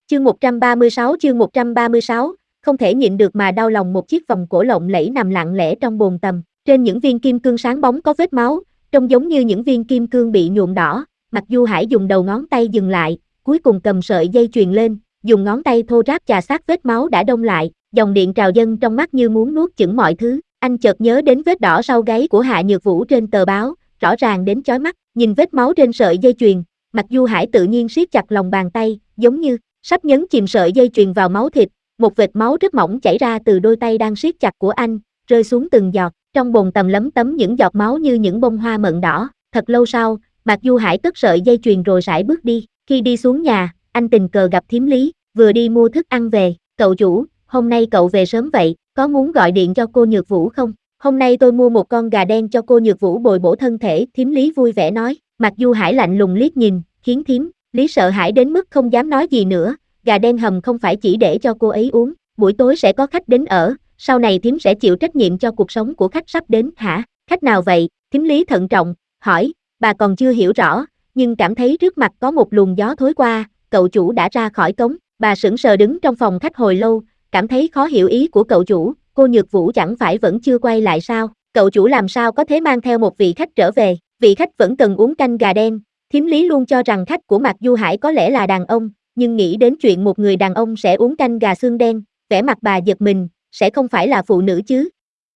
Chương 136, không thể nhịn được mà đau lòng. Một chiếc vòng cổ lộng lẫy nằm lặng lẽ trong bồn tầm, trên những viên kim cương sáng bóng có vết máu, trông giống như những viên kim cương bị nhuộm đỏ. Mạc Du Hải dùng đầu ngón tay dừng lại, cuối cùng cầm sợi dây chuyền lên, dùng ngón tay thô ráp chà sát vết máu đã đông lại, dòng điện trào dâng trong mắt như muốn nuốt chửng mọi thứ. Anh chợt nhớ đến vết đỏ sau gáy của Hạ Nhược Vũ trên tờ báo, rõ ràng đến chói mắt. Nhìn vết máu trên sợi dây chuyền, Mạc Du Hải tự nhiên siết chặt lòng bàn tay, giống như sắp nhấn chìm sợi dây chuyền vào máu thịt. Một vệt máu rất mỏng chảy ra từ đôi tay đang siết chặt của anh, rơi xuống từng giọt. Trong bồn tầm lấm tấm những giọt máu như những bông hoa mận đỏ. Thật lâu sau, Mạc Du Hải cất sợi dây chuyền rồi sải bước đi. Khi đi xuống nhà, anh tình cờ gặp thím Lý, vừa đi mua thức ăn về. Cậu chủ, hôm nay cậu về sớm vậy, có muốn gọi điện cho cô Nhược Vũ không? Hôm nay tôi mua một con gà đen cho cô Nhược Vũ bồi bổ thân thể, thím Lý vui vẻ nói. Mạc Du Hải lạnh lùng liếc nhìn, khiến thím Lý sợ hãi đến mức không dám nói gì nữa. Gà đen hầm không phải chỉ để cho cô ấy uống, buổi tối sẽ có khách đến ở, sau này thím sẽ chịu trách nhiệm cho cuộc sống của khách sắp đến. Hả? Khách nào vậy? Thím Lý thận trọng hỏi. Bà còn chưa hiểu rõ, nhưng cảm thấy trước mặt có một luồng gió thối qua. Cậu chủ đã ra khỏi cống. Bà sững sờ đứng trong phòng khách hồi lâu, cảm thấy khó hiểu ý của cậu chủ. Cô Nhược Vũ chẳng phải vẫn chưa quay lại sao? Cậu chủ làm sao có thể mang theo một vị khách trở về? Vị khách vẫn cần uống canh gà đen. Thím Lý luôn cho rằng khách của Mạc Du Hải có lẽ là đàn ông, nhưng nghĩ đến chuyện một người đàn ông sẽ uống canh gà xương đen, vẻ mặt bà giật mình, sẽ không phải là phụ nữ chứ?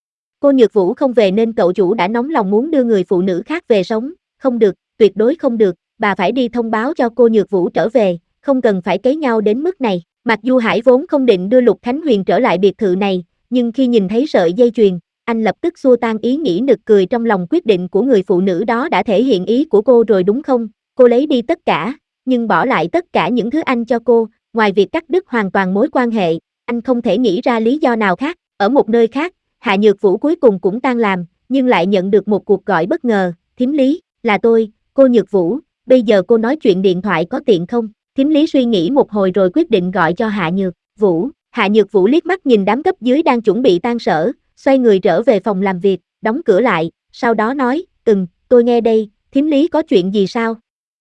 Cô Nhược Vũ không về nên cậu chủ đã nóng lòng muốn đưa người phụ nữ khác về sống. Không được, tuyệt đối không được, bà phải đi thông báo cho cô Nhược Vũ trở về, không cần phải cấy nhau đến mức này. Mạc Du Hải vốn không định đưa Lục Khánh Huyền trở lại biệt thự này, nhưng khi nhìn thấy sợi dây chuyền, anh lập tức xua tan ý nghĩ nực cười trong lòng. Quyết định của người phụ nữ đó đã thể hiện ý của cô rồi đúng không? Cô lấy đi tất cả, nhưng bỏ lại tất cả những thứ anh cho cô, ngoài việc cắt đứt hoàn toàn mối quan hệ, anh không thể nghĩ ra lý do nào khác. Ở một nơi khác, Hạ Nhược Vũ cuối cùng cũng tan làm, nhưng lại nhận được một cuộc gọi bất ngờ. Thím Lý, là tôi, cô Nhược Vũ, bây giờ cô nói chuyện điện thoại có tiện không? Thím Lý suy nghĩ một hồi rồi quyết định gọi cho Hạ Nhược Vũ. Hạ Nhược Vũ liếc mắt nhìn đám cấp dưới đang chuẩn bị tan sở, xoay người trở về phòng làm việc, đóng cửa lại, sau đó nói, tôi nghe đây, thím Lý có chuyện gì sao?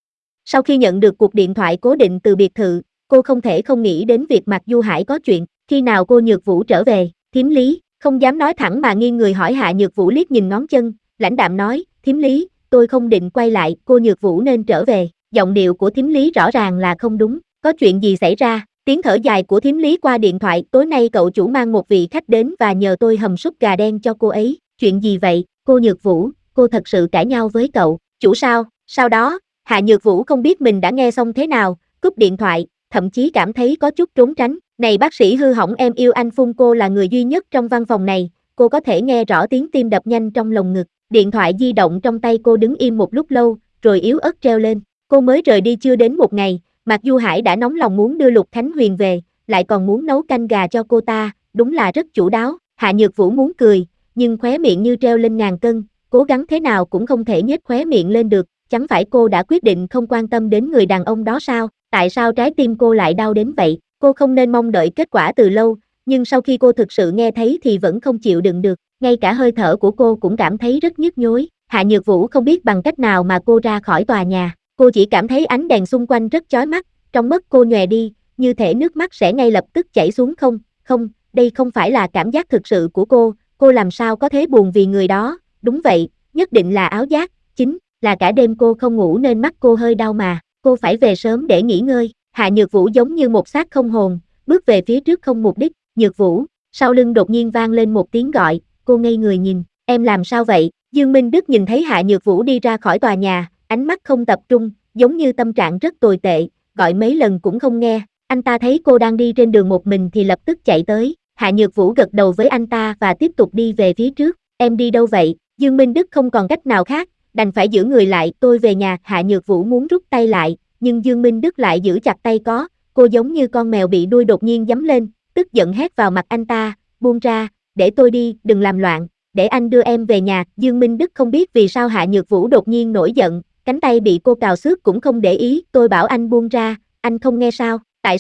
Sau khi nhận được cuộc điện thoại cố định từ biệt thự, cô không thể không nghĩ đến việc Mạc Du Hải có chuyện. Khi nào cô Nhược Vũ trở về? Thím Lý không dám nói thẳng mà nghiêng người hỏi. Hạ Nhược Vũ liếc nhìn ngón chân, lãnh đạm nói, thím Lý, tôi không định quay lại, cô Nhược Vũ nên trở về. Giọng điệu của thím Lý rõ ràng là không đúng. Có chuyện gì xảy ra? Tiếng thở dài của thím Lý qua điện thoại. Tối nay cậu chủ mang một vị khách đến và nhờ tôi hầm súp gà đen cho cô ấy. Chuyện gì vậy? Cô Nhược Vũ, cô thật sự cãi nhau với cậu chủ sao? Sau đó, Hạ Nhược Vũ không biết mình đã nghe xong thế nào, cúp điện thoại, thậm chí cảm thấy có chút trốn tránh. Này bác sĩ hư hỏng, em yêu anh Phun. Cô là người duy nhất trong văn phòng này, cô có thể nghe rõ tiếng tim đập nhanh trong lồng ngực. Điện thoại di động trong tay cô đứng im một lúc lâu, rồi yếu ớt treo lên. Cô mới rời đi chưa đến một ngày, Mạc Du Hải đã nóng lòng muốn đưa Lục Khánh Huyền về, lại còn muốn nấu canh gà cho cô ta, đúng là rất chu đáo. Hạ Nhược Vũ muốn cười, nhưng khóe miệng như treo lên ngàn cân, cố gắng thế nào cũng không thể nhếch khóe miệng lên được. Chẳng phải cô đã quyết định không quan tâm đến người đàn ông đó sao? Tại sao trái tim cô lại đau đến vậy? Cô không nên mong đợi kết quả từ lâu, nhưng sau khi cô thực sự nghe thấy thì vẫn không chịu đựng được. Ngay cả hơi thở của cô cũng cảm thấy rất nhức nhối. Hạ Nhược Vũ không biết bằng cách nào mà cô ra khỏi tòa nhà. Cô chỉ cảm thấy ánh đèn xung quanh rất chói mắt, trong mắt cô nhòe đi, như thể nước mắt sẽ ngay lập tức chảy xuống. Không, đây không phải là cảm giác thực sự của cô làm sao có thể buồn vì người đó? Đúng vậy, nhất định là ảo giác, chính là cả đêm cô không ngủ nên mắt cô hơi đau mà, cô phải về sớm để nghỉ ngơi. Hạ Nhược Vũ giống như một xác không hồn, bước về phía trước không mục đích. Nhược Vũ, sau lưng đột nhiên vang lên một tiếng gọi, cô ngây người nhìn, em làm sao vậy? Dương Minh Đức nhìn thấy Hạ Nhược Vũ đi ra khỏi tòa nhà, ánh mắt không tập trung, giống như tâm trạng rất tồi tệ, gọi mấy lần cũng không nghe. Anh ta thấy cô đang đi trên đường một mình thì lập tức chạy tới. Hạ Nhược Vũ gật đầu với anh ta và tiếp tục đi về phía trước. Em đi đâu vậy? Dương Minh Đức không còn cách nào khác, đành phải giữ người lại. Tôi về nhà. Hạ Nhược Vũ muốn rút tay lại, nhưng Dương Minh Đức lại giữ chặt tay cô giống như con mèo bị đuôi đột nhiên giẫm lên, tức giận hét vào mặt anh ta, buông ra, để tôi đi, đừng làm loạn, để anh đưa em về nhà. Dương Minh Đức không biết vì sao Hạ Nhược Vũ đột nhiên nổi giận, cánh tay bị cô cào xước cũng không để ý. Tôi bảo anh buông ra, anh không nghe sao?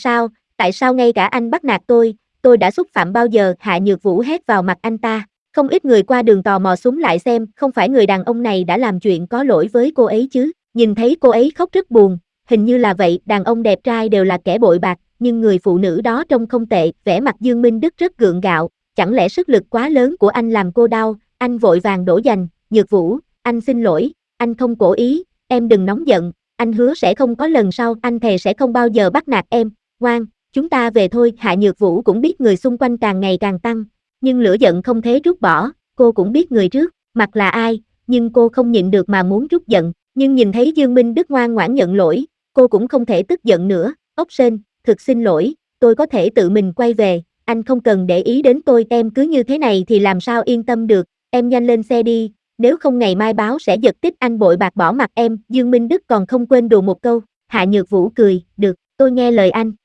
Tại sao ngay cả anh bắt nạt tôi đã xúc phạm bao giờ? Hạ Nhược Vũ hét vào mặt anh ta. Không ít người qua đường tò mò xuống lại xem, không phải người đàn ông này đã làm chuyện có lỗi với cô ấy chứ? Nhìn thấy cô ấy khóc rất buồn, hình như là vậy, đàn ông đẹp trai đều là kẻ bội bạc, nhưng người phụ nữ đó trông không tệ, vẻ mặt Dương Minh Đức rất gượng gạo, chẳng lẽ sức lực quá lớn của anh làm cô đau, anh vội vàng đổ dành, Nhược Vũ, anh xin lỗi, anh không cố ý, em đừng nóng giận, anh hứa sẽ không có lần sau, anh thề sẽ không bao giờ bắt nạt em, ngoan, chúng ta về thôi. Hạ Nhược Vũ cũng biết người xung quanh càng ngày càng tăng, nhưng lửa giận không thể rút bỏ, cô cũng biết người trước mặt là ai, nhưng cô không nhịn được mà muốn trút giận, nhưng nhìn thấy Dương Minh Đức ngoan ngoãn nhận lỗi, cô cũng không thể tức giận nữa. Ốc Sên, thực xin lỗi, tôi có thể tự mình quay về, anh không cần để ý đến tôi, em cứ như thế này thì làm sao yên tâm được, em nhanh lên xe đi, nếu không ngày mai báo sẽ giật tít anh bội bạc bỏ mặt em. Dương Minh Đức còn không quên đùa một câu. Hạ Nhược Vũ cười, được, tôi nghe lời anh.